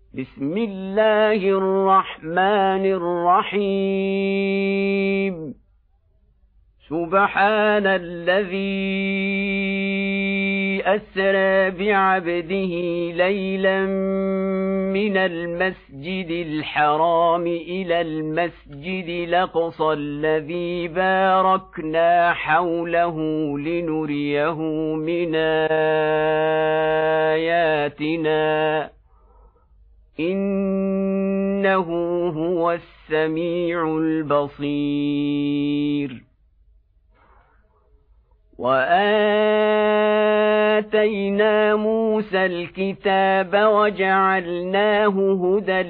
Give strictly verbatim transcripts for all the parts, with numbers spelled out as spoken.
بسم الله الرحمن الرحيم سبحان الذي أسرى بعبده ليلا من المسجد الحرام إلى المسجد الأقصى الذي باركنا حوله لنريه من آياتنا إنه هو السميع البصير وآتينا موسى الكتاب وجعلناه هدى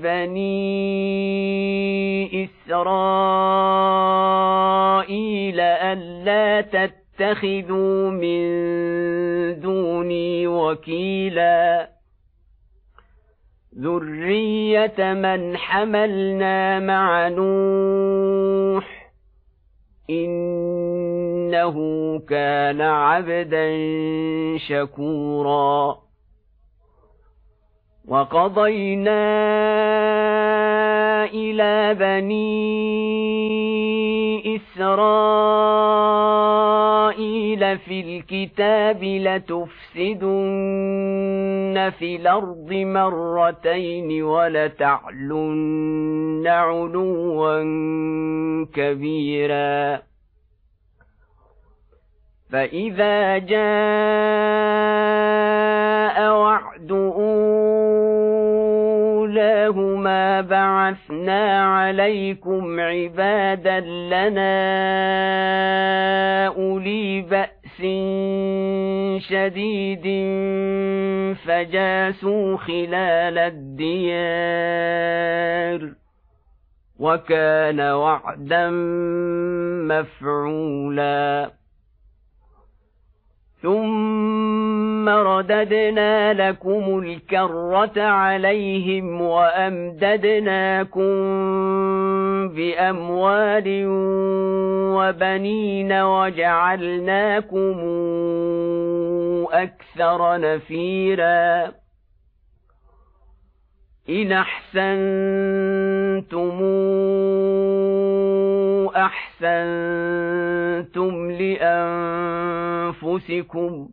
لبني إسرائيل ألا تتخذوا من دوني وكيلا ذرية من حملنا مع نوح إنه كان عبدا شكورا وقضينا إلى بني إسرائيل في الكتاب لتفسدن في الأرض مرتين ولتعلن علوا كبيرا فإذا جاء وعد أولاهما بعثنا عليكم عبادا لنا أولي بأس شديد فجاسوا خلال الديار وكان وعدا مفعولا ثم رددنا لكم الكرة عليهم وأمددناكم بأموال وبنين وجعلناكم أكثر نفيرا إن أحسنتم أحسنتم لأنفسكم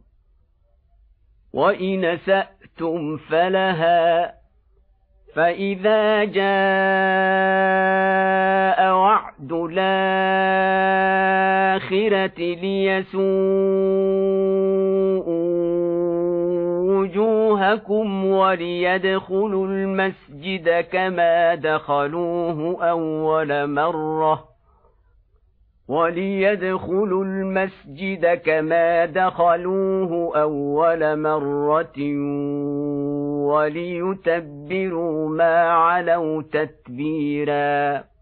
وإن أسأتم فلها فإذا جاء وعد الآخرة ليسوءوا وجوهكم وليدخلوا المسجد كما دخلوه أول مرة وليدخلوا المسجد كما دخلوه أول مرة وليتبروا ما علوا تتبيرا